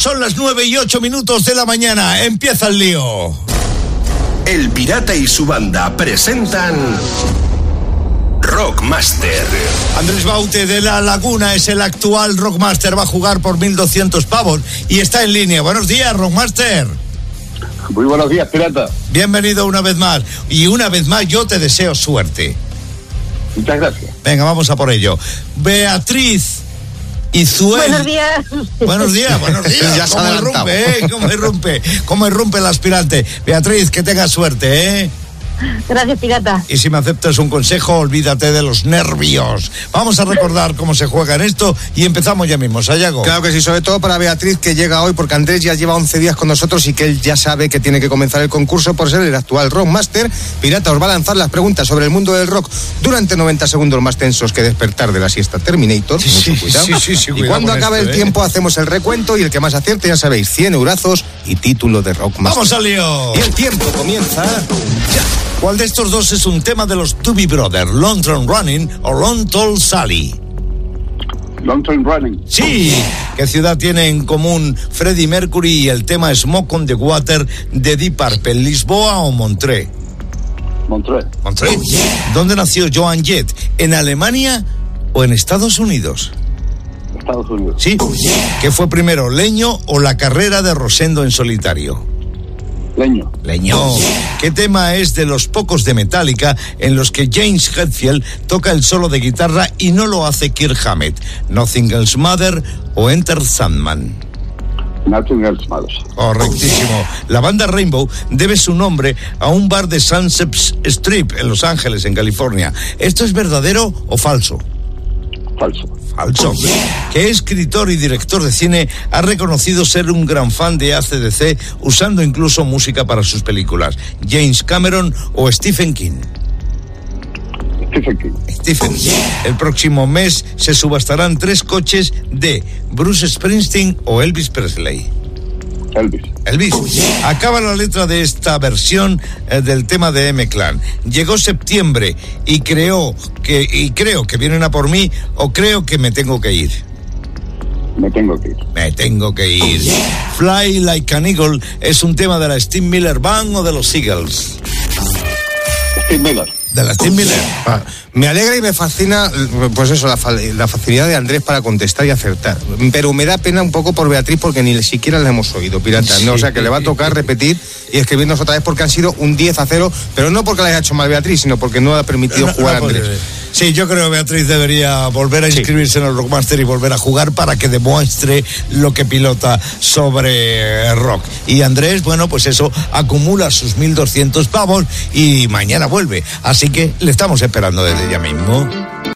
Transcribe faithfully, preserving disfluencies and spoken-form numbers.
Son las nueve y ocho minutos de la mañana. Empieza el lío. El Pirata y su banda presentan Rockmaster. Andrés Baute de La Laguna es el actual Rockmaster. Va a jugar por mil doscientos pavos y está en línea. Buenos días, Rockmaster. Muy buenos días, Pirata. Bienvenido una vez más. Y una vez más yo te deseo suerte. Muchas gracias. Venga, vamos a por ello. Beatriz Izuel. Buenos días. Buenos días, buenos días. Ya se ¿Cómo ha irrumpe, eh? ¿Cómo irrumpe? ¿Cómo irrumpe el aspirante? Beatriz, que tengas suerte, ¿eh? Gracias, Pirata. Y si me aceptas un consejo, olvídate de los nervios. Vamos a recordar cómo se juega en esto y empezamos ya mismo. Sayago. Claro que sí, sobre todo para Beatriz, que llega hoy, porque Andrés ya lleva once días con nosotros y que él ya sabe que tiene que comenzar el concurso por ser el actual Rockmaster. Pirata os va a lanzar las preguntas sobre el mundo del rock durante noventa segundos más tensos que despertar de la siesta Terminator. Sí, Mucho sí, cuidado. sí, sí, sí, y cuidado cuando con acabe esto, el ¿eh? tiempo hacemos el recuento y el que más acierte, ya sabéis, cien eurazos y título de Rockmaster. ¡Vamos al lío! Y el tiempo comienza ya. ¿Cuál de estos dos es un tema de los Doobie Brothers? ¿Long Train Running o Long Tall Sally? Long Train Running. Sí. ¿Qué ciudad tiene en común Freddie Mercury y el tema Smoke on the Water de Deep Purple? ¿Lisboa o Montreux? Montreux. Montreux. ¿Dónde nació Joan Jett? ¿En Alemania o en Estados Unidos? Estados Unidos. Sí. ¿Qué fue primero, Leño o la carrera de Rosendo en solitario? Leño. Leño. ¿Qué tema es de los pocos de Metallica en los que James Hetfield toca el solo de guitarra y no lo hace Kirk Hammett? ¿Nothing Else Matters o Enter Sandman? Nothing Else Matters. Correctísimo. La banda Rainbow debe su nombre a un bar de Sunset Strip en Los Ángeles, en California. ¿Esto es verdadero o falso? Falso. Falso. ¿Qué escritor y director de cine ha reconocido ser un gran fan de A C D C, usando incluso música para sus películas? ¿James Cameron o Stephen King? Stephen King. Stephen King. El próximo mes se subastarán tres coches de Bruce Springsteen o Elvis Presley. Elvis. Elvis. Acaba la letra de esta versión eh, del tema de M-Clan. Llegó septiembre y creo que y creo que vienen a por mí o creo que me tengo que ir. Me tengo que ir. Me tengo que ir. Fly Like an Eagle es un tema de la Steve Miller Band o de los Eagles. Steve Miller. De la Steve Miller. Ah, me alegra y me fascina, pues eso, la, fa- la facilidad de Andrés para contestar y acertar. Pero me da pena un poco por Beatriz porque ni siquiera la hemos oído, Pirata. Sí. ¿no? O sea que le va a tocar repetir y escribirnos otra vez porque han sido un diez a cero, pero no porque la haya hecho mal Beatriz, sino porque no ha permitido No, jugar no Andrés. puede. Sí, yo creo que Beatriz debería volver a inscribirse en el Rockmaster y volver a jugar para que demuestre lo que pilota sobre rock. Y Andrés, bueno, pues eso, acumula sus mil doscientos pavos y mañana vuelve. Así que le estamos esperando desde ya mismo.